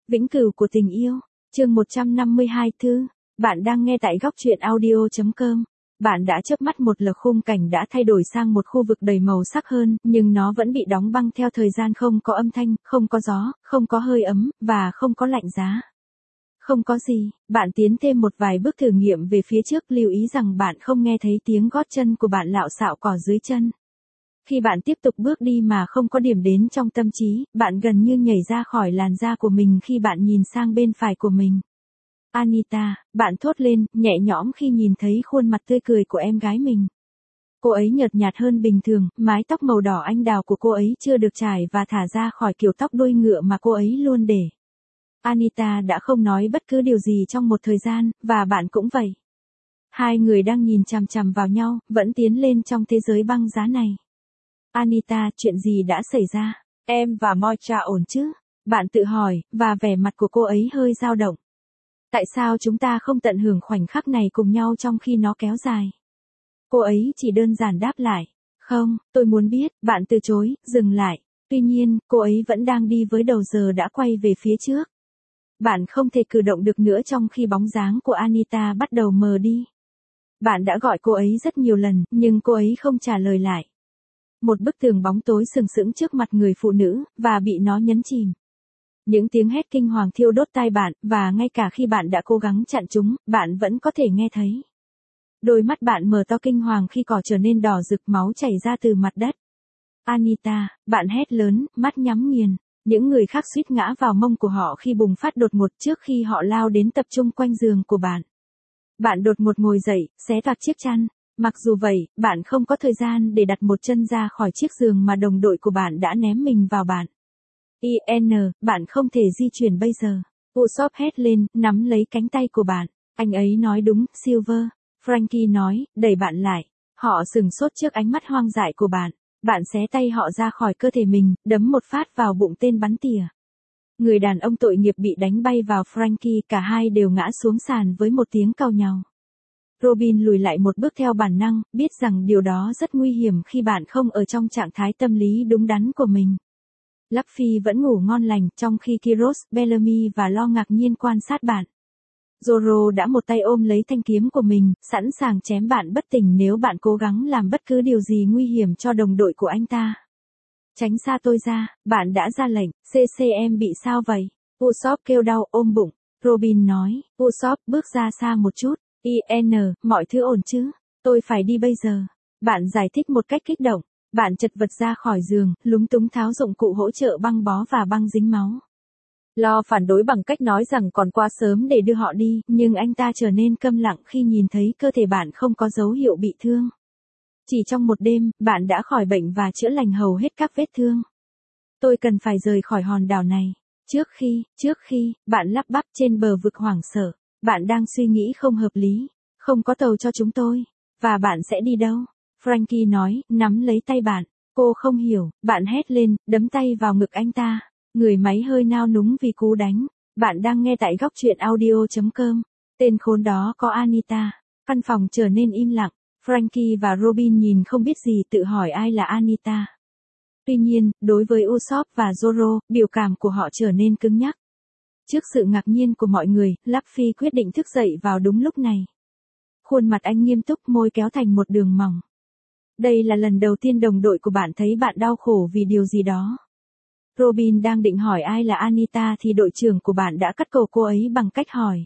Vĩnh cửu của tình yêu. Chương 152 thư. Bạn đang nghe tại góc truyện audio.com. Bạn đã chớp mắt một lượt, khung cảnh đã thay đổi sang một khu vực đầy màu sắc hơn, nhưng nó vẫn bị đóng băng theo thời gian, không có âm thanh, không có gió, không có hơi ấm, và không có lạnh giá. Không có gì, bạn tiến thêm một vài bước thử nghiệm về phía trước, lưu ý rằng bạn không nghe thấy tiếng gót chân của bạn lạo xạo cỏ dưới chân. Khi bạn tiếp tục bước đi mà không có điểm đến trong tâm trí, bạn gần như nhảy ra khỏi làn da của mình khi bạn nhìn sang bên phải của mình. Anita, bạn thốt lên, nhẹ nhõm khi nhìn thấy khuôn mặt tươi cười của em gái mình. Cô ấy nhợt nhạt hơn bình thường, mái tóc màu đỏ anh đào của cô ấy chưa được chải và thả ra khỏi kiểu tóc đuôi ngựa mà cô ấy luôn để. Anita đã không nói bất cứ điều gì trong một thời gian, và bạn cũng vậy. Hai người đang nhìn chằm chằm vào nhau, vẫn tiến lên trong thế giới băng giá này. Anita, chuyện gì đã xảy ra? Em và Moira ổn chứ? Bạn tự hỏi, và vẻ mặt của cô ấy hơi dao động. Tại sao chúng ta không tận hưởng khoảnh khắc này cùng nhau trong khi nó kéo dài? Cô ấy chỉ đơn giản đáp lại. Không, tôi muốn biết, bạn từ chối, dừng lại. Tuy nhiên, cô ấy vẫn đang đi với đầu giờ đã quay về phía trước. Bạn không thể cử động được nữa trong khi bóng dáng của Anita bắt đầu mờ đi. Bạn đã gọi cô ấy rất nhiều lần, nhưng cô ấy không trả lời lại. Một bức tường bóng tối sừng sững trước mặt người phụ nữ, và bị nó nhấn chìm. Những tiếng hét kinh hoàng thiêu đốt tai bạn, và ngay cả khi bạn đã cố gắng chặn chúng, bạn vẫn có thể nghe thấy. Đôi mắt bạn mở to kinh hoàng khi cỏ trở nên đỏ rực, máu chảy ra từ mặt đất. Anita, bạn hét lớn, mắt nhắm nghiền. Những người khác suýt ngã vào mông của họ khi bùng phát đột ngột trước khi họ lao đến tập trung quanh giường của bạn. Bạn đột ngột ngồi dậy, xé toạc chiếc chăn. Mặc dù vậy, bạn không có thời gian để đặt một chân ra khỏi chiếc giường mà đồng đội của bạn đã ném mình vào bạn. Bạn không thể di chuyển bây giờ. Usopp hét lên, nắm lấy cánh tay của bạn. Anh ấy nói đúng, Silver. Frankie nói, đẩy bạn lại. Họ sửng sốt trước ánh mắt hoang dại của bạn. Bạn xé tay họ ra khỏi cơ thể mình, đấm một phát vào bụng tên bắn tỉa. Người đàn ông tội nghiệp bị đánh bay vào Frankie, cả hai đều ngã xuống sàn với một tiếng cau nhàu. Robin lùi lại một bước theo bản năng, biết rằng điều đó rất nguy hiểm khi bạn không ở trong trạng thái tâm lý đúng đắn của mình. Luffy vẫn ngủ ngon lành, trong khi Kiros, Bellamy và Lo ngạc nhiên quan sát bạn. Zoro đã một tay ôm lấy thanh kiếm của mình, sẵn sàng chém bạn bất tỉnh nếu bạn cố gắng làm bất cứ điều gì nguy hiểm cho đồng đội của anh ta. Tránh xa tôi ra, bạn đã ra lệnh. CCM bị sao vậy? Usopp kêu đau, ôm bụng. Robin nói, Usopp bước ra xa một chút. Mọi thứ ổn chứ? Tôi phải đi bây giờ. Bạn giải thích một cách kích động. Bạn chật vật ra khỏi giường, lúng túng tháo dụng cụ hỗ trợ băng bó và băng dính máu. Lo phản đối bằng cách nói rằng còn quá sớm để đưa họ đi, nhưng anh ta trở nên câm lặng khi nhìn thấy cơ thể bạn không có dấu hiệu bị thương. Chỉ trong một đêm, bạn đã khỏi bệnh và chữa lành hầu hết các vết thương. Tôi cần phải rời khỏi hòn đảo này. Trước khi, bạn lắp bắp trên bờ vực hoảng sợ. Bạn đang suy nghĩ không hợp lý. Không có tàu cho chúng tôi. Và bạn sẽ đi đâu? Frankie nói, nắm lấy tay bạn. Cô không hiểu, bạn hét lên, đấm tay vào ngực anh ta. Người máy hơi nao núng vì cú đánh. Bạn đang nghe tại góc truyện audio.com. Tên khốn đó có Anita. Căn phòng trở nên im lặng. Frankie và Robin nhìn không biết gì, tự hỏi ai là Anita. Tuy nhiên, đối với Usopp và Zoro, biểu cảm của họ trở nên cứng nhắc. Trước sự ngạc nhiên của mọi người, Luffy quyết định thức dậy vào đúng lúc này. Khuôn mặt anh nghiêm túc, môi kéo thành một đường mỏng. Đây là lần đầu tiên đồng đội của bạn thấy bạn đau khổ vì điều gì đó. Robin đang định hỏi ai là Anita thì đội trưởng của bạn đã cắt cầu cô ấy bằng cách hỏi.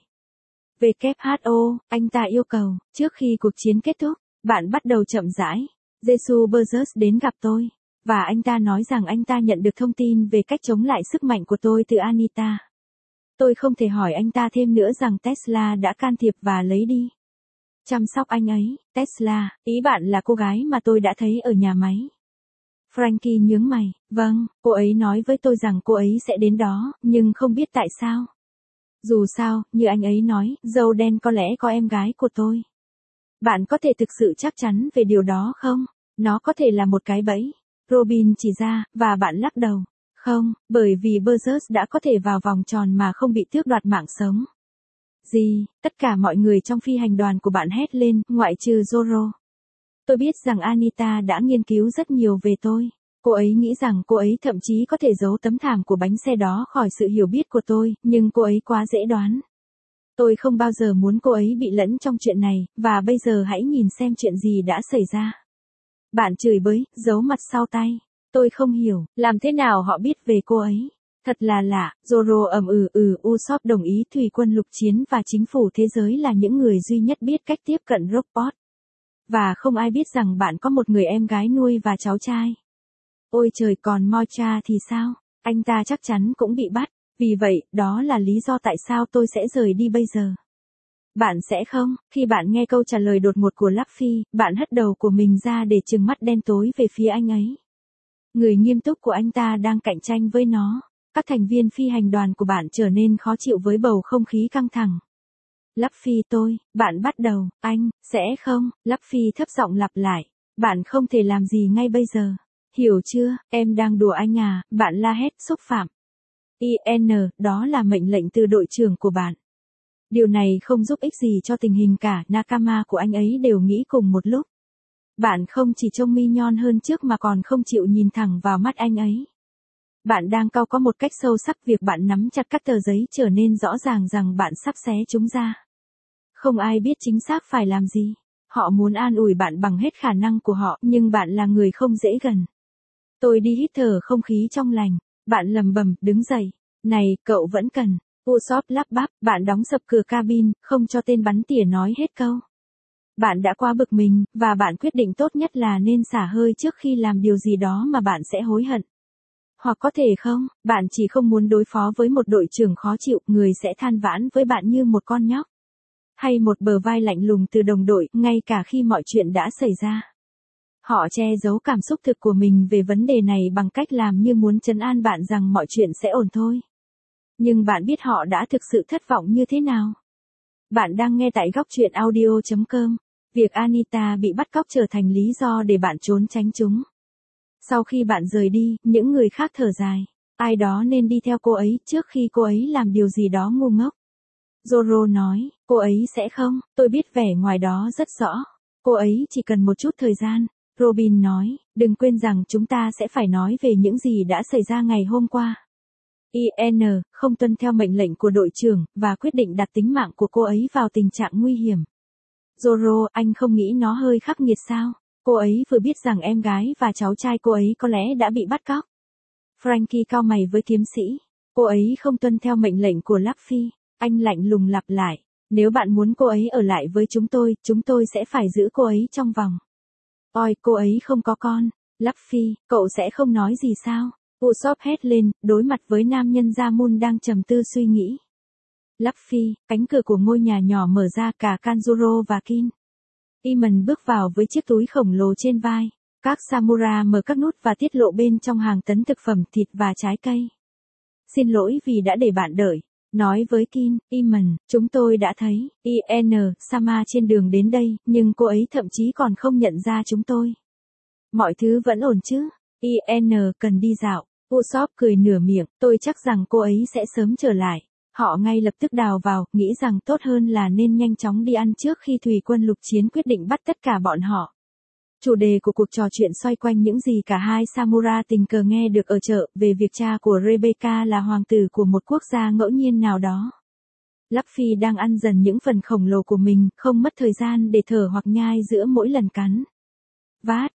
WHO, anh ta yêu cầu, trước khi cuộc chiến kết thúc, bạn bắt đầu chậm rãi. Jesus Burgess đến gặp tôi. Và anh ta nói rằng anh ta nhận được thông tin về cách chống lại sức mạnh của tôi từ Anita. Tôi không thể hỏi anh ta thêm nữa rằng Tesla đã can thiệp và lấy đi. Chăm sóc anh ấy, Tesla, ý bạn là cô gái mà tôi đã thấy ở nhà máy. Frankie nhướng mày, vâng, cô ấy nói với tôi rằng cô ấy sẽ đến đó, nhưng không biết tại sao. Dù sao, như anh ấy nói, dâu đen có lẽ có em gái của tôi. Bạn có thể thực sự chắc chắn về điều đó không? Nó có thể là một cái bẫy. Robin chỉ ra, và bạn lắc đầu. Không, bởi vì Burgess đã có thể vào vòng tròn mà không bị tước đoạt mạng sống. Gì? Tất cả mọi người trong phi hành đoàn của bạn hét lên, ngoại trừ Zoro. Tôi biết rằng Anita đã nghiên cứu rất nhiều về tôi. Cô ấy nghĩ rằng cô ấy thậm chí có thể giấu tấm thảm của bánh xe đó khỏi sự hiểu biết của tôi, nhưng cô ấy quá dễ đoán. Tôi không bao giờ muốn cô ấy bị lẫn trong chuyện này, và bây giờ hãy nhìn xem chuyện gì đã xảy ra. Bạn chửi bới, giấu mặt sau tay. Tôi không hiểu, làm thế nào họ biết về cô ấy. Thật là lạ, Zoro Usopp đồng ý thủy quân lục chiến và chính phủ thế giới là những người duy nhất biết cách tiếp cận robot. Và không ai biết rằng bạn có một người em gái nuôi và cháu trai. Ôi trời, còn Mocha thì sao? Anh ta chắc chắn cũng bị bắt. Vì vậy, đó là lý do tại sao tôi sẽ rời đi bây giờ. Bạn sẽ không? Khi bạn nghe câu trả lời đột ngột của Luffy, bạn hất đầu của mình ra để trừng mắt đen tối về phía anh ấy. Người nghiêm túc của anh ta đang cạnh tranh với nó. Các thành viên phi hành đoàn của bạn trở nên khó chịu với bầu không khí căng thẳng. Luffy bạn bắt đầu, anh, sẽ không? Luffy thấp giọng lặp lại. Bạn không thể làm gì ngay bây giờ. Hiểu chưa, em đang đùa anh à, bạn la hét xúc phạm. Đó là mệnh lệnh từ đội trưởng của bạn. Điều này không giúp ích gì cho tình hình cả, Nakama của anh ấy đều nghĩ cùng một lúc. Bạn không chỉ trông mi nhon hơn trước mà còn không chịu nhìn thẳng vào mắt anh ấy. Bạn đang cau có một cách sâu sắc, việc bạn nắm chặt các tờ giấy trở nên rõ ràng rằng bạn sắp xé chúng ra. Không ai biết chính xác phải làm gì. Họ muốn an ủi bạn bằng hết khả năng của họ, nhưng bạn là người không dễ gần. Tôi đi hít thở không khí trong lành. Bạn lầm bầm, đứng dậy. Này, cậu vẫn cần. Usopp lắp bắp, bạn đóng sập cửa cabin, không cho tên bắn tỉa nói hết câu. Bạn đã quá bực mình, và bạn quyết định tốt nhất là nên xả hơi trước khi làm điều gì đó mà bạn sẽ hối hận. Hoặc có thể không, bạn chỉ không muốn đối phó với một đội trưởng khó chịu, người sẽ than vãn với bạn như một con nhóc. Hay một bờ vai lạnh lùng từ đồng đội, ngay cả khi mọi chuyện đã xảy ra. Họ che giấu cảm xúc thực của mình về vấn đề này bằng cách làm như muốn trấn an bạn rằng mọi chuyện sẽ ổn thôi. Nhưng bạn biết họ đã thực sự thất vọng như thế nào? Bạn đang nghe tại góc truyện audio.com. Việc Anita bị bắt cóc trở thành lý do để bạn trốn tránh chúng. Sau khi bạn rời đi, những người khác thở dài. Ai đó nên đi theo cô ấy trước khi cô ấy làm điều gì đó ngu ngốc. Zoro nói, cô ấy sẽ không, tôi biết vẻ ngoài đó rất rõ. Cô ấy chỉ cần một chút thời gian. Robin nói, đừng quên rằng chúng ta sẽ phải nói về những gì đã xảy ra ngày hôm qua. không tuân theo mệnh lệnh của đội trưởng, và quyết định đặt tính mạng của cô ấy vào tình trạng nguy hiểm. Zoro, anh không nghĩ nó hơi khắc nghiệt sao? Cô ấy vừa biết rằng em gái và cháu trai cô ấy có lẽ đã bị bắt cóc. Frankie cau mày với kiếm sĩ. Cô ấy không tuân theo mệnh lệnh của Luffy. Anh lạnh lùng lặp lại. Nếu bạn muốn cô ấy ở lại với chúng tôi sẽ phải giữ cô ấy trong vòng. Ôi, cô ấy không có con. Luffy, cậu sẽ không nói gì sao? Usopp hét lên, đối mặt với nam nhân da mun đang trầm tư suy nghĩ. Luffy, cánh cửa của ngôi nhà nhỏ mở ra, cả Kanjuro và Kin. Iman bước vào với chiếc túi khổng lồ trên vai. Các samurai mở các nút và tiết lộ bên trong hàng tấn thực phẩm, thịt và trái cây. Xin lỗi vì đã để bạn đợi. Nói với Kin, Iman, chúng tôi đã thấy Sama trên đường đến đây, nhưng cô ấy thậm chí còn không nhận ra chúng tôi. Mọi thứ vẫn ổn chứ? Cần đi dạo. Usopp cười nửa miệng, tôi chắc rằng cô ấy sẽ sớm trở lại. Họ ngay lập tức đào vào, nghĩ rằng tốt hơn là nên nhanh chóng đi ăn trước khi thủy quân lục chiến quyết định bắt tất cả bọn họ. Chủ đề của cuộc trò chuyện xoay quanh những gì cả hai samurai tình cờ nghe được ở chợ về việc cha của Rebecca là hoàng tử của một quốc gia ngẫu nhiên nào đó. Luffy đang ăn dần những phần khổng lồ của mình, không mất thời gian để thở hoặc nhai giữa mỗi lần cắn. Vát,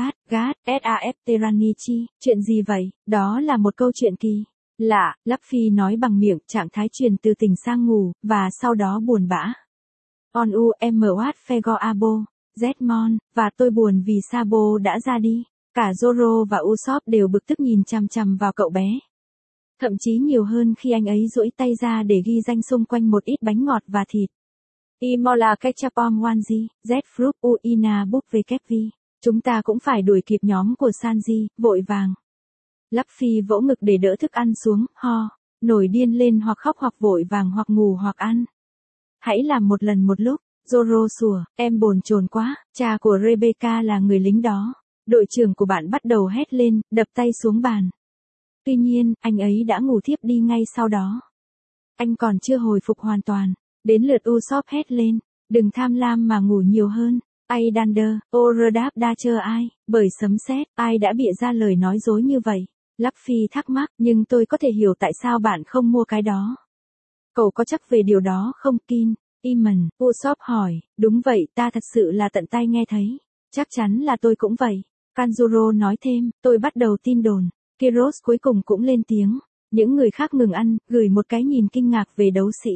Saf Teranichi, chuyện gì vậy? Đó là một câu chuyện kỳ lạ, Luffy nói bằng miệng, trạng thái chuyển từ tỉnh sang ngủ, và sau đó buồn bã. On umwat fego abo, Zmon, và tôi buồn vì Sabo đã ra đi. Cả Zoro và Usopp đều bực tức nhìn chằm chằm vào cậu bé. Thậm chí nhiều hơn khi anh ấy duỗi tay ra để ghi danh xung quanh một ít bánh ngọt và thịt. Imola Ketchupom Wanji, Z Fruit Uina Book VKV. Chúng ta cũng phải đuổi kịp nhóm của Sanji, vội vàng. Luffy vỗ ngực để đỡ thức ăn xuống, nổi điên lên hoặc khóc hoặc vội vàng hoặc ngủ hoặc ăn. Hãy làm một lần một lúc. Zoro sủa, em bồn chồn quá, cha của Rebecca là người lính đó. Đội trưởng của bạn bắt đầu hét lên, đập tay xuống bàn. Tuy nhiên, anh ấy đã ngủ thiếp đi ngay sau đó. Anh còn chưa hồi phục hoàn toàn. Đến lượt Usopp hét lên, đừng tham lam mà ngủ nhiều hơn. Aidander, Oradab đa chơ ai, bởi sấm sét, ai đã bịa ra lời nói dối như vậy? Luffy thắc mắc, nhưng tôi có thể hiểu tại sao bạn không mua cái đó. Cậu có chắc về điều đó không Kin? Iman, Usopp hỏi, đúng vậy, ta thật sự là tận tai nghe thấy. Chắc chắn là tôi cũng vậy. Kanjuro nói thêm, tôi bắt đầu tin đồn. Kiros cuối cùng cũng lên tiếng. Những người khác ngừng ăn, gửi một cái nhìn kinh ngạc về đấu sĩ.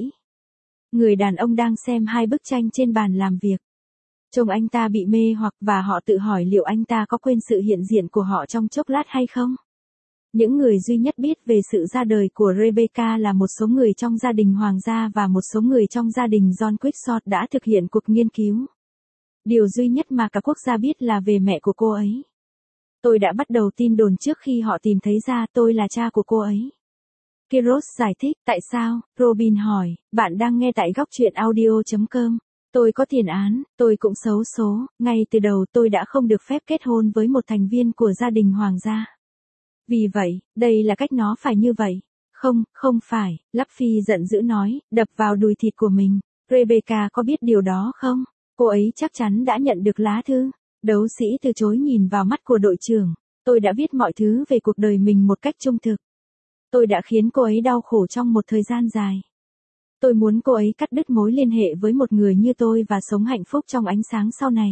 Người đàn ông đang xem hai bức tranh trên bàn làm việc. Trông anh ta bị mê hoặc và họ tự hỏi liệu anh ta có quên sự hiện diện của họ trong chốc lát hay không. Những người duy nhất biết về sự ra đời của Rebecca là một số người trong gia đình hoàng gia và một số người trong gia đình John Quixote đã thực hiện cuộc nghiên cứu. Điều duy nhất mà cả quốc gia biết là về mẹ của cô ấy. Tôi đã bắt đầu tin đồn trước khi họ tìm thấy ra tôi là cha của cô ấy. Kiros giải thích, tại sao? Robin hỏi, bạn đang nghe tại góc truyện audio.com. Tôi có tiền án, tôi cũng xấu số, ngay từ đầu tôi đã không được phép kết hôn với một thành viên của gia đình hoàng gia. Vì vậy, đây là cách nó phải như vậy. Không, không phải, Luffy giận dữ nói, đập vào đùi thịt của mình. Rebecca có biết điều đó không? Cô ấy chắc chắn đã nhận được lá thư. Đấu sĩ từ chối nhìn vào mắt của đội trưởng. Tôi đã viết mọi thứ về cuộc đời mình một cách trung thực. Tôi đã khiến cô ấy đau khổ trong một thời gian dài. Tôi muốn cô ấy cắt đứt mối liên hệ với một người như tôi và sống hạnh phúc trong ánh sáng sau này.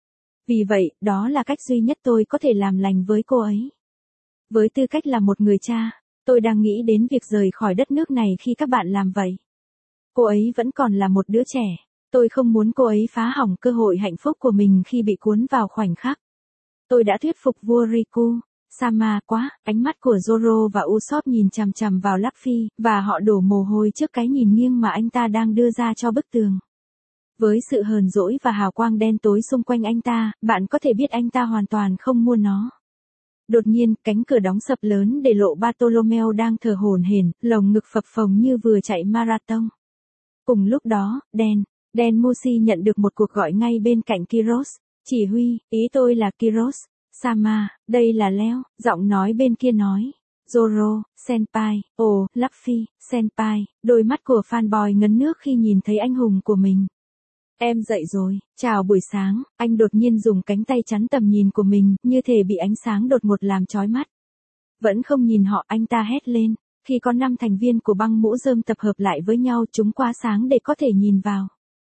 Vì vậy, đó là cách duy nhất tôi có thể làm lành với cô ấy. Với tư cách là một người cha, tôi đang nghĩ đến việc rời khỏi đất nước này khi các bạn làm vậy. Cô ấy vẫn còn là một đứa trẻ. Tôi không muốn cô ấy phá hỏng cơ hội hạnh phúc của mình khi bị cuốn vào khoảnh khắc. Tôi đã thuyết phục vua Riku. Sama quá, ánh mắt của Zoro và Usopp nhìn chằm chằm vào Luffy, và họ đổ mồ hôi trước cái nhìn nghiêng mà anh ta đang đưa ra cho bức tường. Với sự hờn dỗi và hào quang đen tối xung quanh anh ta, bạn có thể biết anh ta hoàn toàn không mua nó. Đột nhiên, cánh cửa đóng sập lớn để lộ Bartolomeo đang thở hổn hển, lồng ngực phập phồng như vừa chạy marathon. Cùng lúc đó, Dan Mushi nhận được một cuộc gọi ngay bên cạnh Kiros. Chỉ huy, ý tôi là Kiros. Sama, đây là Leo, giọng nói bên kia nói. Zoro, Senpai, Luffy, Senpai, đôi mắt của fanboy ngấn nước khi nhìn thấy anh hùng của mình. Em dậy rồi, chào buổi sáng, anh đột nhiên dùng cánh tay chắn tầm nhìn của mình, như thể bị ánh sáng đột ngột làm chói mắt. Vẫn không nhìn họ, anh ta hét lên. Khi có 5 thành viên của băng mũ rơm tập hợp lại với nhau, chúng quá sáng để có thể nhìn vào.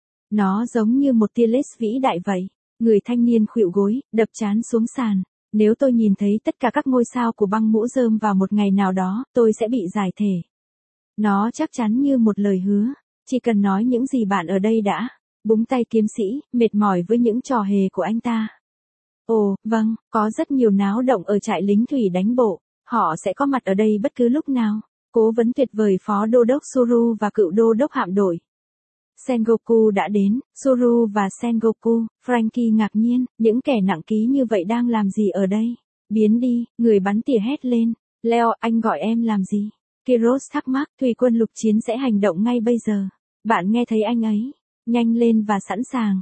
Nó giống như một tia laser vĩ đại vậy. Người thanh niên khuỵu gối, đập trán xuống sàn. Nếu tôi nhìn thấy tất cả các ngôi sao của băng mũ rơm vào một ngày nào đó, tôi sẽ bị giải thể. Nó chắc chắn như một lời hứa. Chỉ cần nói những gì bạn ở đây đã. Búng tay kiếm sĩ, mệt mỏi với những trò hề của anh ta. Ồ, vâng, có rất nhiều náo động ở trại lính thủy đánh bộ. Họ sẽ có mặt ở đây bất cứ lúc nào. Cố vấn tuyệt vời phó đô đốc Suru và cựu đô đốc hạm đội Sengoku đã đến. Suru và Sengoku, Frankie ngạc nhiên, những kẻ nặng ký như vậy đang làm gì ở đây? Biến đi, người bắn tỉa hét lên. Leo, anh gọi em làm gì? Kiros thắc mắc, thủy quân lục chiến sẽ hành động ngay bây giờ. Bạn nghe thấy anh ấy? Nhanh lên và sẵn sàng.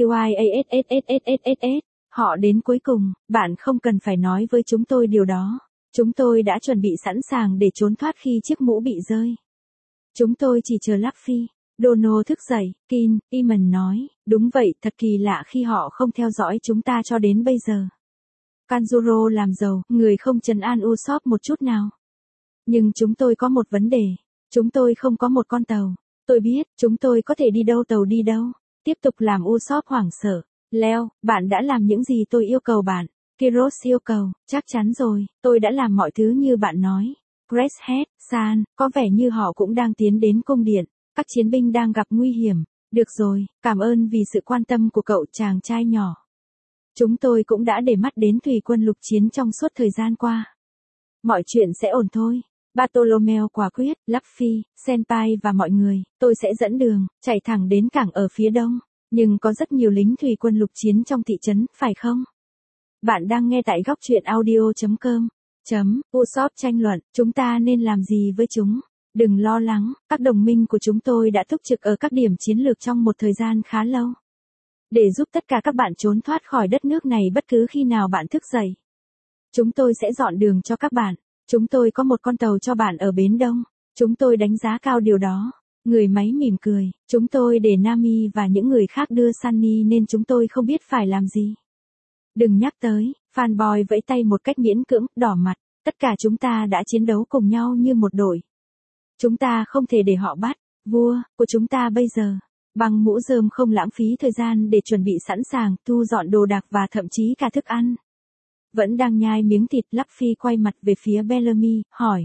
GYASSSSSSS. Họ đến cuối cùng, bạn không cần phải nói với chúng tôi điều đó. Chúng tôi đã chuẩn bị sẵn sàng để trốn thoát khi chiếc mũ bị rơi. Chúng tôi chỉ chờ Luffy. Dono thức dậy, Kin, Iman nói, đúng vậy, thật kỳ lạ khi họ không theo dõi chúng ta cho đến bây giờ. Kanjuro làm giàu, người không trấn an Usopp một chút nào. Nhưng chúng tôi có một vấn đề. Chúng tôi không có một con tàu. Tôi biết, chúng tôi có thể đi đâu tàu đi đâu. Tiếp tục làm Usopp hoảng sợ. Leo, bạn đã làm những gì tôi yêu cầu bạn. Kiros yêu cầu, chắc chắn rồi, tôi đã làm mọi thứ như bạn nói. Gracehead, San, có vẻ như họ cũng đang tiến đến cung điện. Các chiến binh đang gặp nguy hiểm. Được rồi, cảm ơn vì sự quan tâm của cậu chàng trai nhỏ. Chúng tôi cũng đã để mắt đến thủy quân lục chiến trong suốt thời gian qua. Mọi chuyện sẽ ổn thôi. Bartolomeo quả quyết, Luffy, Senpai và mọi người, tôi sẽ dẫn đường, chạy thẳng đến cảng ở phía đông. Nhưng có rất nhiều lính thủy quân lục chiến trong thị trấn, phải không? Bạn đang nghe tại góc truyện audio.com. Usopp tranh luận, chúng ta nên làm gì với chúng? Đừng lo lắng, các đồng minh của chúng tôi đã túc trực ở các điểm chiến lược trong một thời gian khá lâu. Để giúp tất cả các bạn trốn thoát khỏi đất nước này bất cứ khi nào bạn thức dậy. Chúng tôi sẽ dọn đường cho các bạn. Chúng tôi có một con tàu cho bạn ở Bến Đông. Chúng tôi đánh giá cao điều đó. Người máy mỉm cười, chúng tôi để Nami và những người khác đưa Sunny nên chúng tôi không biết phải làm gì. Đừng nhắc tới, fanboy vẫy tay một cách miễn cưỡng, đỏ mặt, tất cả chúng ta đã chiến đấu cùng nhau như một đội. Chúng ta không thể để họ bắt, vua của chúng ta bây giờ. Băng mũ rơm không lãng phí thời gian để chuẩn bị sẵn sàng, thu dọn đồ đạc và thậm chí cả thức ăn. Vẫn đang nhai miếng thịt, Luffy quay mặt về phía Bellamy, hỏi.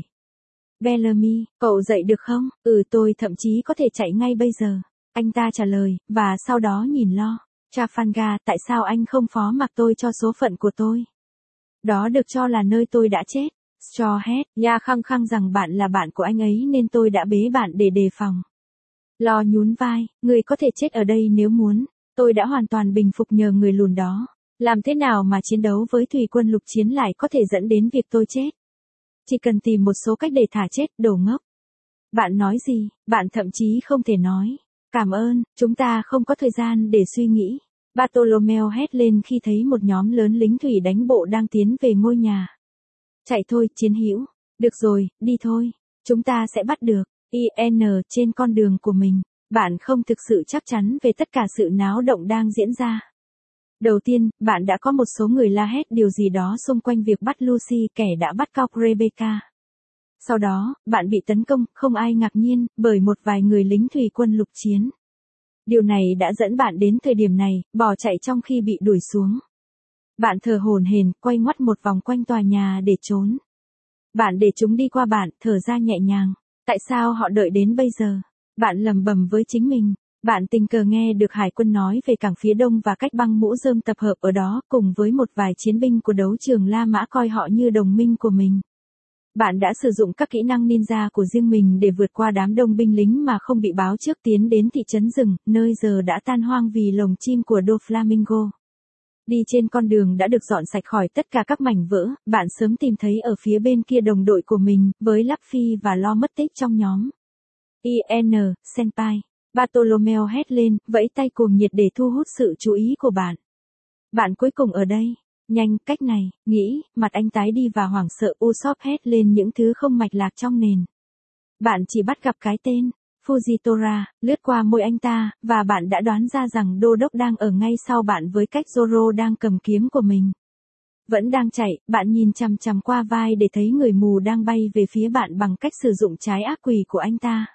Bellamy, cậu dậy được không? Tôi thậm chí có thể chạy ngay bây giờ. Anh ta trả lời, và sau đó nhìn lo. Trafalgar, tại sao anh không phó mặc tôi cho số phận của tôi? Đó được cho là nơi tôi đã chết. Strawhead, Ya khăng khăng rằng bạn là bạn của anh ấy nên tôi đã bế bạn để đề phòng. Lo nhún vai, người có thể chết ở đây nếu muốn. Tôi đã hoàn toàn bình phục nhờ người lùn đó. Làm thế nào mà chiến đấu với thủy quân lục chiến lại có thể dẫn đến việc tôi chết? Chỉ cần tìm một số cách để thả chết, đồ ngốc. Bạn nói gì? Bạn thậm chí không thể nói. Cảm ơn, chúng ta không có thời gian để suy nghĩ. Bartolomeo hét lên khi thấy một nhóm lớn lính thủy đánh bộ đang tiến về ngôi nhà. Chạy thôi, chiến hữu. Được rồi, đi thôi. Chúng ta sẽ bắt được IN trên con đường của mình. Bạn không thực sự chắc chắn về tất cả sự náo động đang diễn ra. Đầu tiên, bạn đã có một số người la hét điều gì đó xung quanh việc bắt Lucy, kẻ đã bắt cóc Rebecca. Sau đó, bạn bị tấn công, không ai ngạc nhiên, bởi một vài người lính thủy quân lục chiến. Điều này đã dẫn bạn đến thời điểm này, bỏ chạy trong khi bị đuổi xuống. Bạn thở hổn hển, quay ngoắt một vòng quanh tòa nhà để trốn. Bạn để chúng đi qua bạn, thở ra nhẹ nhàng. Tại sao họ đợi đến bây giờ? Bạn lẩm bẩm với chính mình. Bạn tình cờ nghe được hải quân nói về cảng phía đông và cách băng mũ rơm tập hợp ở đó cùng với một vài chiến binh của đấu trường La Mã coi họ như đồng minh của mình. Bạn đã sử dụng các kỹ năng ninja của riêng mình để vượt qua đám đông binh lính mà không bị báo trước tiến đến thị trấn rừng, nơi giờ đã tan hoang vì lồng chim của Doflamingo. Đi trên con đường đã được dọn sạch khỏi tất cả các mảnh vỡ, bạn sớm tìm thấy ở phía bên kia đồng đội của mình, với Luffy và Lo mất tích trong nhóm. IN, Senpai. Bartolomeo hét lên, vẫy tay cuồng nhiệt để thu hút sự chú ý của bạn. Bạn cuối cùng ở đây. Nhanh, cách này, nghĩ, mặt anh tái đi và hoảng sợ Usopp hét lên những thứ không mạch lạc trong nền. Bạn chỉ bắt gặp cái tên, Fujitora, lướt qua môi anh ta, và bạn đã đoán ra rằng đô đốc đang ở ngay sau bạn với cách Zoro đang cầm kiếm của mình. Vẫn đang chạy, bạn nhìn chằm chằm qua vai để thấy người mù đang bay về phía bạn bằng cách sử dụng trái ác quỷ của anh ta.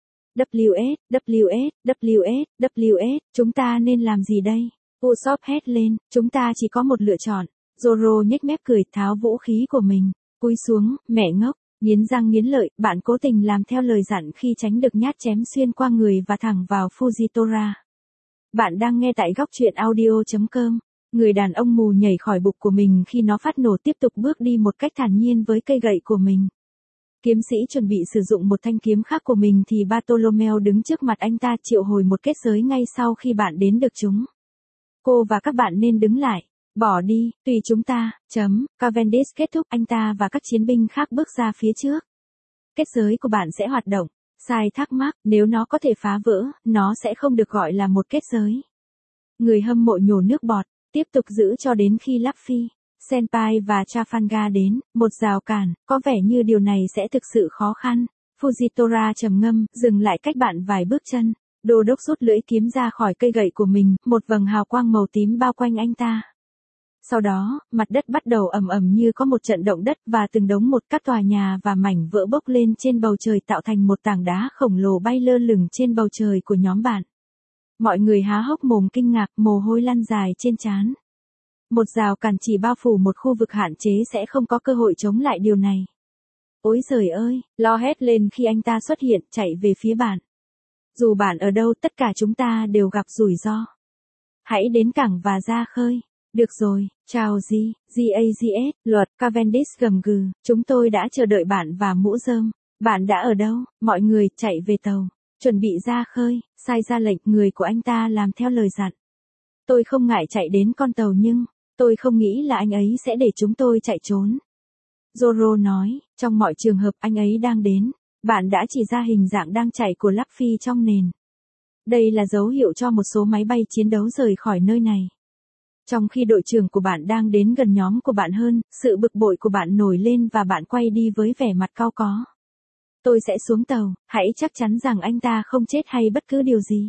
WS, chúng ta nên làm gì đây? Usopp hét lên, chúng ta chỉ có một lựa chọn. Zoro nhếch mép cười, tháo vũ khí của mình. Cúi xuống, mẹ ngốc, nghiến răng nghiến lợi, bạn cố tình làm theo lời dặn khi tránh được nhát chém xuyên qua người và thẳng vào Fujitora. Bạn đang nghe tại góc truyện audio.com. Người đàn ông mù nhảy khỏi bục của mình khi nó phát nổ, tiếp tục bước đi một cách thản nhiên với cây gậy của mình. Kiếm sĩ chuẩn bị sử dụng một thanh kiếm khác của mình thì Bartolomeo đứng trước mặt anh ta triệu hồi một kết giới ngay sau khi bạn đến được chúng. Cô và các bạn nên đứng lại. Bỏ đi, tùy chúng ta, Cavendish kết thúc, anh ta và các chiến binh khác bước ra phía trước. Kết giới của bạn sẽ hoạt động. Sai thắc mắc, nếu nó có thể phá vỡ, nó sẽ không được gọi là một kết giới. Người hâm mộ nhổ nước bọt, tiếp tục giữ cho đến khi Luffy, Senpai và Trafalgar đến, một rào cản, có vẻ như điều này sẽ thực sự khó khăn. Fujitora trầm ngâm, dừng lại cách bạn vài bước chân. Đô đốc rút lưỡi kiếm ra khỏi cây gậy của mình, một vầng hào quang màu tím bao quanh anh ta. Sau đó, mặt đất bắt đầu ầm ầm như có một trận động đất và từng đống một các tòa nhà và mảnh vỡ bốc lên trên bầu trời tạo thành một tảng đá khổng lồ bay lơ lửng trên bầu trời của nhóm bạn. Mọi người há hốc mồm kinh ngạc, mồ hôi lăn dài trên trán. Một rào cản chỉ bao phủ một khu vực hạn chế sẽ không có cơ hội chống lại điều này. Ôi giời ơi, Lo hét lên khi anh ta xuất hiện, chạy về phía bạn. Dù bạn ở đâu, tất cả chúng ta đều gặp rủi ro. Hãy đến cảng và ra khơi. Được rồi, chào GAGS, luật Cavendish gầm gừ, chúng tôi đã chờ đợi bạn và mũ rơm. Bạn đã ở đâu? Mọi người chạy về tàu, chuẩn bị ra khơi. Sai ra lệnh, người của anh ta làm theo lời dặn. Tôi không ngại chạy đến con tàu nhưng, tôi không nghĩ là anh ấy sẽ để chúng tôi chạy trốn. Zoro nói, trong mọi trường hợp anh ấy đang đến. Bạn đã chỉ ra hình dạng đang chạy của Luffy trong nền. Đây là dấu hiệu cho một số máy bay chiến đấu rời khỏi nơi này. Trong khi đội trưởng của bạn đang đến gần nhóm của bạn hơn, sự bực bội của bạn nổi lên và bạn quay đi với vẻ mặt cau có. Tôi sẽ xuống tàu, hãy chắc chắn rằng anh ta không chết hay bất cứ điều gì.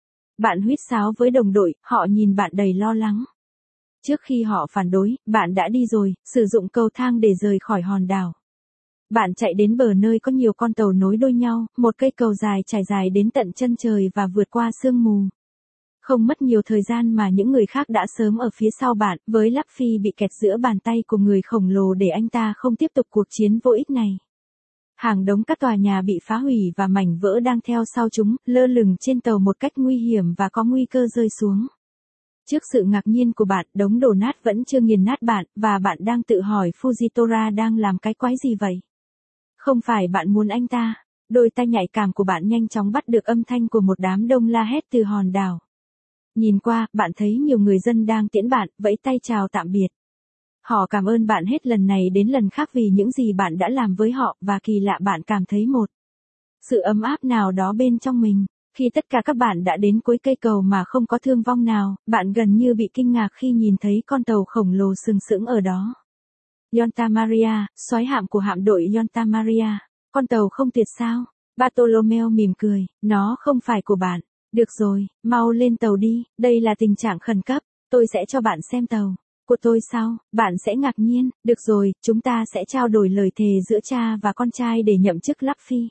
Bạn huýt sáo với đồng đội, họ nhìn bạn đầy lo lắng. Trước khi họ phản đối, bạn đã đi rồi, sử dụng cầu thang để rời khỏi hòn đảo. Bạn chạy đến bờ nơi có nhiều con tàu nối đuôi nhau, một cây cầu dài trải dài đến tận chân trời và vượt qua sương mù. Không mất nhiều thời gian mà những người khác đã sớm ở phía sau bạn, với Luffy bị kẹt giữa bàn tay của người khổng lồ để anh ta không tiếp tục cuộc chiến vô ích này. Hàng đống các tòa nhà bị phá hủy và mảnh vỡ đang theo sau chúng, lơ lửng trên tàu một cách nguy hiểm và có nguy cơ rơi xuống. Trước sự ngạc nhiên của bạn, đống đổ nát vẫn chưa nghiền nát bạn, và bạn đang tự hỏi Fujitora đang làm cái quái gì vậy? Không phải bạn muốn anh ta. Đôi tai nhạy cảm của bạn nhanh chóng bắt được âm thanh của một đám đông la hét từ hòn đảo. Nhìn qua, bạn thấy nhiều người dân đang tiễn bạn, vẫy tay chào tạm biệt. Họ cảm ơn bạn hết lần này đến lần khác vì những gì bạn đã làm với họ, và kỳ lạ bạn cảm thấy một sự ấm áp nào đó bên trong mình. Khi tất cả các bạn đã đến cuối cây cầu mà không có thương vong nào, bạn gần như bị kinh ngạc khi nhìn thấy con tàu khổng lồ sừng sững ở đó. Yonta Maria, soái hạm của hạm đội Yonta Maria. Con tàu không tuyệt sao? Bartolomeo mỉm cười, nó không phải của bạn. Được rồi, mau lên tàu đi, đây là tình trạng khẩn cấp, tôi sẽ cho bạn xem tàu. Của tôi sao? Bạn sẽ ngạc nhiên, được rồi, chúng ta sẽ trao đổi lời thề giữa cha và con trai để nhậm chức Luffy.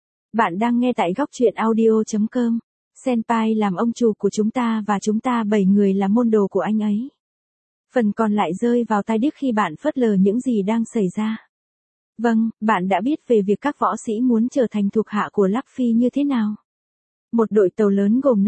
Bạn đang nghe tại góc truyện audio.com. Senpai làm ông chủ của chúng ta và chúng ta 7 người là môn đồ của anh ấy. Phần còn lại rơi vào tai điếc khi bạn phớt lờ những gì đang xảy ra. Vâng, bạn đã biết về việc các võ sĩ muốn trở thành thuộc hạ của Luffy như thế nào. Một đội tàu lớn gồm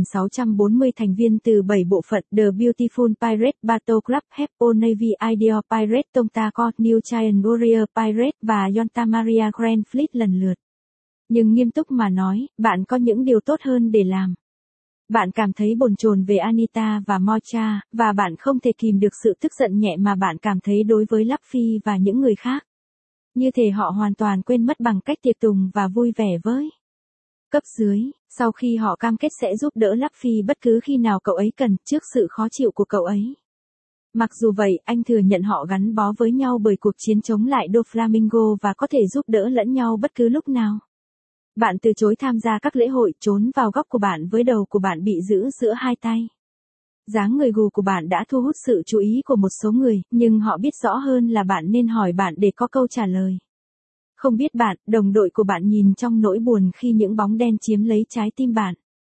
5.640 thành viên từ 7 bộ phận The Beautiful Pirate Battle Club, Heppo Navy Ideal Pirate Tontaco, New Giant Warrior Pirate và Yonta Maria Grand Fleet lần lượt. Nhưng nghiêm túc mà nói, bạn có những điều tốt hơn để làm. Bạn cảm thấy bồn chồn về Anita và Mocha, và bạn không thể kìm được sự tức giận nhẹ mà bạn cảm thấy đối với Luffy và những người khác. Như thể họ hoàn toàn quên mất bằng cách tiệc tùng và vui vẻ với cấp dưới, sau khi họ cam kết sẽ giúp đỡ Luffy bất cứ khi nào cậu ấy cần, trước sự khó chịu của cậu ấy. Mặc dù vậy, anh thừa nhận họ gắn bó với nhau bởi cuộc chiến chống lại Doflamingo và có thể giúp đỡ lẫn nhau bất cứ lúc nào. Bạn từ chối tham gia các lễ hội, trốn vào góc của bạn với đầu của bạn bị giữ giữa hai tay. Dáng người gù của bạn đã thu hút sự chú ý của một số người, nhưng họ biết rõ hơn là bạn nên hỏi bạn để có câu trả lời. Không biết bạn, đồng đội của bạn nhìn trong nỗi buồn khi những bóng đen chiếm lấy trái tim bạn.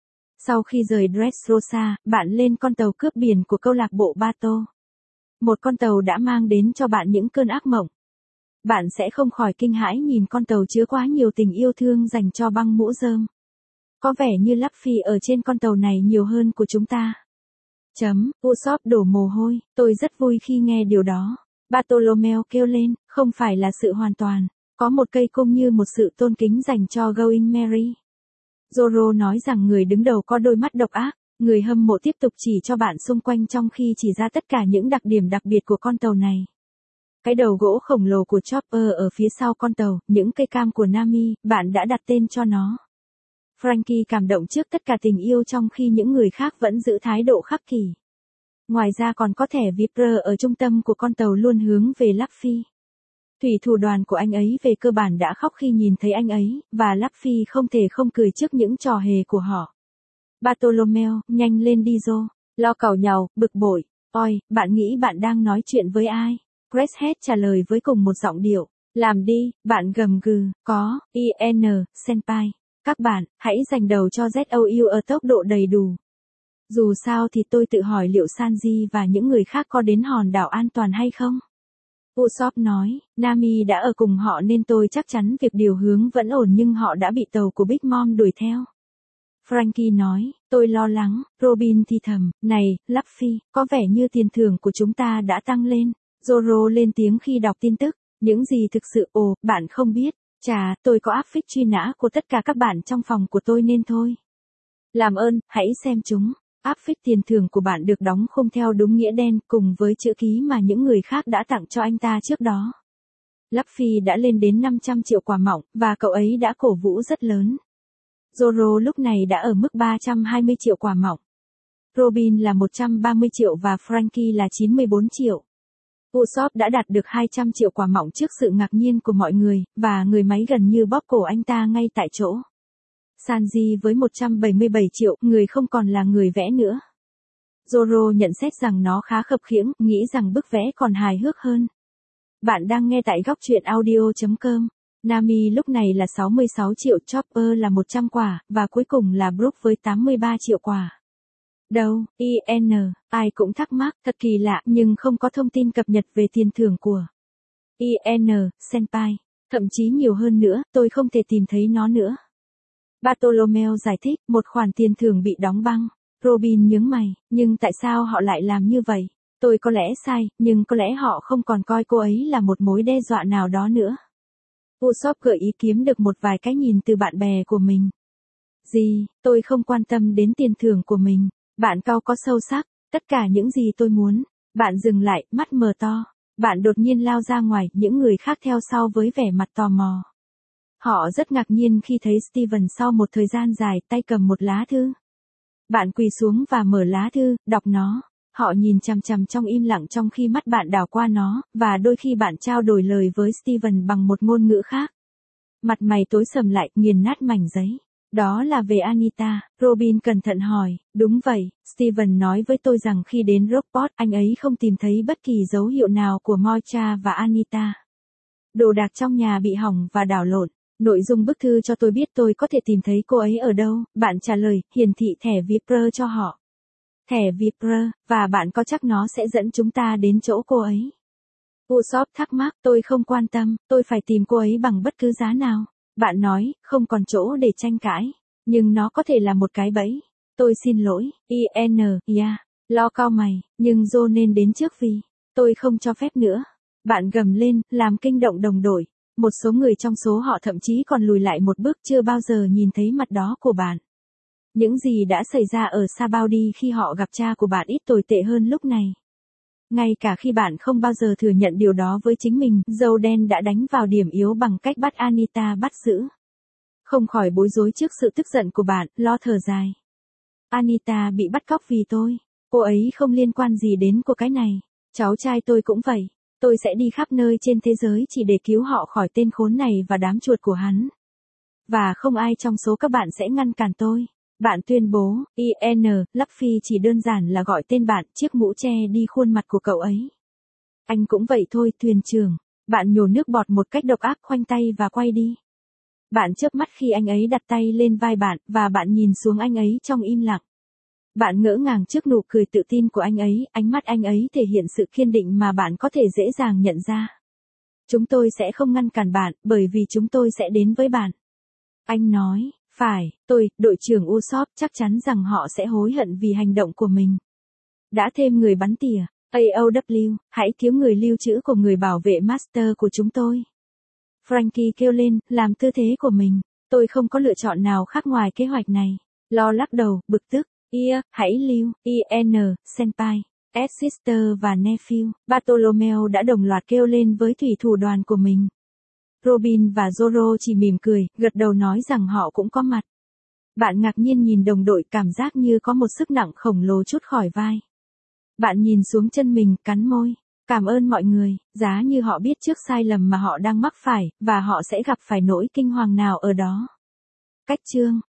Sau khi rời Dressrosa, bạn lên con tàu cướp biển của câu lạc bộ Bato. Một con tàu đã mang đến cho bạn những cơn ác mộng. Bạn sẽ không khỏi kinh hãi nhìn con tàu chứa quá nhiều tình yêu thương dành cho băng mũ rơm. Có vẻ như Luffy ở trên con tàu này nhiều hơn của chúng ta. Usopp đổ mồ hôi, tôi rất vui khi nghe điều đó. Bartolomeo kêu lên, không phải là sự hoàn toàn. Có một cây cung như một sự tôn kính dành cho Going Merry. Zoro nói rằng người đứng đầu có đôi mắt độc ác. Người hâm mộ tiếp tục chỉ cho bạn xung quanh trong khi chỉ ra tất cả những đặc điểm đặc biệt của con tàu này. Cái đầu gỗ khổng lồ của Chopper ở phía sau con tàu, những cây cam của Nami, bạn đã đặt tên cho nó. Frankie cảm động trước tất cả tình yêu trong khi những người khác vẫn giữ thái độ khắc kỷ. Ngoài ra còn có thẻ Viper ở trung tâm của con tàu luôn hướng về Luffy. Thủy thủ đoàn của anh ấy về cơ bản đã khóc khi nhìn thấy anh ấy, và Luffy không thể không cười trước những trò hề của họ. Bartolomeo, nhanh lên đi Zo. Lo càu nhàu, bực bội. Ôi, bạn nghĩ bạn đang nói chuyện với ai? Creshead trả lời với cùng một giọng điệu. Làm đi, bạn gầm gừ, có, senpai. Các bạn, hãy dành đầu cho ZOU ở tốc độ đầy đủ. Dù sao thì tôi tự hỏi liệu Sanji và những người khác có đến hòn đảo an toàn hay không? Usopp nói, Nami đã ở cùng họ nên tôi chắc chắn việc điều hướng vẫn ổn nhưng họ đã bị tàu của Big Mom đuổi theo. Frankie nói, tôi lo lắng. Robin thì thầm, này, Luffy, có vẻ như tiền thưởng của chúng ta đã tăng lên. Zoro lên tiếng khi đọc tin tức, những gì thực sự, bạn không biết. Chà, tôi có áp phích truy nã của tất cả các bạn trong phòng của tôi nên thôi. Làm ơn, hãy xem chúng. Áp phích tiền thưởng của bạn được đóng khung theo đúng nghĩa đen cùng với chữ ký mà những người khác đã tặng cho anh ta trước đó. Luffy đã lên đến 500 triệu quả mọng, và cậu ấy đã cổ vũ rất lớn. Zoro lúc này đã ở mức 320 triệu quả mọng. Robin là 130 triệu và Frankie là 94 triệu. Usopp đã đạt được 200 triệu quả mọng trước sự ngạc nhiên của mọi người, và người máy gần như bóp cổ anh ta ngay tại chỗ. Sanji với 177 triệu, người không còn là người vẽ nữa. Zoro nhận xét rằng nó khá khập khiễng, nghĩ rằng bức vẽ còn hài hước hơn. Bạn đang nghe tại góc truyện audio.com. Nami lúc này là 66 triệu, Chopper là 100 quả, và cuối cùng là Brook với 83 triệu quả. Đâu, IN, ai cũng thắc mắc, thật kỳ lạ, nhưng không có thông tin cập nhật về tiền thưởng của IN, Senpai. Thậm chí nhiều hơn nữa, tôi không thể tìm thấy nó nữa. Bartolomeo giải thích, một khoản tiền thưởng bị đóng băng. Robin nhướng mày, nhưng tại sao họ lại làm như vậy? Tôi có lẽ sai, nhưng có lẽ họ không còn coi cô ấy là một mối đe dọa nào đó nữa. Usopp gợi ý kiếm được một vài cái nhìn từ bạn bè của mình. Gì, tôi không quan tâm đến tiền thưởng của mình. Bạn Cao có sâu sắc, tất cả những gì tôi muốn. Bạn dừng lại, mắt mờ to. Bạn đột nhiên lao ra ngoài, những người khác theo sau với vẻ mặt tò mò. Họ rất ngạc nhiên khi thấy Steven sau một thời gian dài tay cầm một lá thư. Bạn quỳ xuống và mở lá thư, đọc nó. Họ nhìn chằm chằm trong im lặng trong khi mắt bạn đảo qua nó, và đôi khi bạn trao đổi lời với Steven bằng một ngôn ngữ khác. Mặt mày tối sầm lại, nghiền nát mảnh giấy. Đó là về Anita, Robin cẩn thận hỏi, đúng vậy, Steven nói với tôi rằng khi đến Rockport anh ấy không tìm thấy bất kỳ dấu hiệu nào của Moira và Anita. Đồ đạc trong nhà bị hỏng và đảo lộn. Nội dung bức thư cho tôi biết tôi có thể tìm thấy cô ấy ở đâu, bạn trả lời, hiển thị thẻ Viper cho họ. Thẻ Viper, và bạn có chắc nó sẽ dẫn chúng ta đến chỗ cô ấy? Usopp thắc mắc, tôi không quan tâm, tôi phải tìm cô ấy bằng bất cứ giá nào. Bạn nói, không còn chỗ để tranh cãi. Nhưng nó có thể là một cái bẫy. Tôi xin lỗi, IN, yeah. Lo cau mày, nhưng Joe nên đến trước vì tôi không cho phép nữa. Bạn gầm lên, làm kinh động đồng đội. Một số người trong số họ thậm chí còn lùi lại một bước, chưa bao giờ nhìn thấy mặt đó của bạn. Những gì đã xảy ra ở Sabaody khi họ gặp cha của bạn ít tồi tệ hơn lúc này. Ngay cả khi bạn không bao giờ thừa nhận điều đó với chính mình, dâu đen đã đánh vào điểm yếu bằng cách bắt Anita bắt giữ. Không khỏi bối rối trước sự tức giận của bạn, lo thở dài. Anita bị bắt cóc vì tôi. Cô ấy không liên quan gì đến cô cái này. Cháu trai tôi cũng vậy. Tôi sẽ đi khắp nơi trên thế giới chỉ để cứu họ khỏi tên khốn này và đám chuột của hắn. Và không ai trong số các bạn sẽ ngăn cản tôi. Bạn tuyên bố, IN, Luffy chỉ đơn giản là gọi tên bạn, chiếc mũ che đi khuôn mặt của cậu ấy. Anh cũng vậy thôi, thuyền trưởng. Bạn nhổ nước bọt một cách độc ác, khoanh tay và quay đi. Bạn chớp mắt khi anh ấy đặt tay lên vai bạn, và bạn nhìn xuống anh ấy trong im lặng. Bạn ngỡ ngàng trước nụ cười tự tin của anh ấy, ánh mắt anh ấy thể hiện sự kiên định mà bạn có thể dễ dàng nhận ra. Chúng tôi sẽ không ngăn cản bạn, bởi vì chúng tôi sẽ đến với bạn. Anh nói, phải, đội trưởng Usopp chắc chắn rằng họ sẽ hối hận vì hành động của mình. Đã thêm người bắn tỉa, AOW, hãy cứu người lưu trữ của người bảo vệ master của chúng tôi. Frankie kêu lên, làm tư thế của mình, tôi không có lựa chọn nào khác ngoài kế hoạch này. Lo lắc đầu, bực tức, hãy lưu, IN, Senpai, S-Sister và Nephew. Bartolomeo đã đồng loạt kêu lên với thủy thủ đoàn của mình. Robin và Zoro chỉ mỉm cười, gật đầu nói rằng họ cũng có mặt. Bạn ngạc nhiên nhìn đồng đội, cảm giác như có một sức nặng khổng lồ trút khỏi vai. Bạn nhìn xuống chân mình, cắn môi. Cảm ơn mọi người, giá như họ biết trước sai lầm mà họ đang mắc phải, và họ sẽ gặp phải nỗi kinh hoàng nào ở đó. Cách chương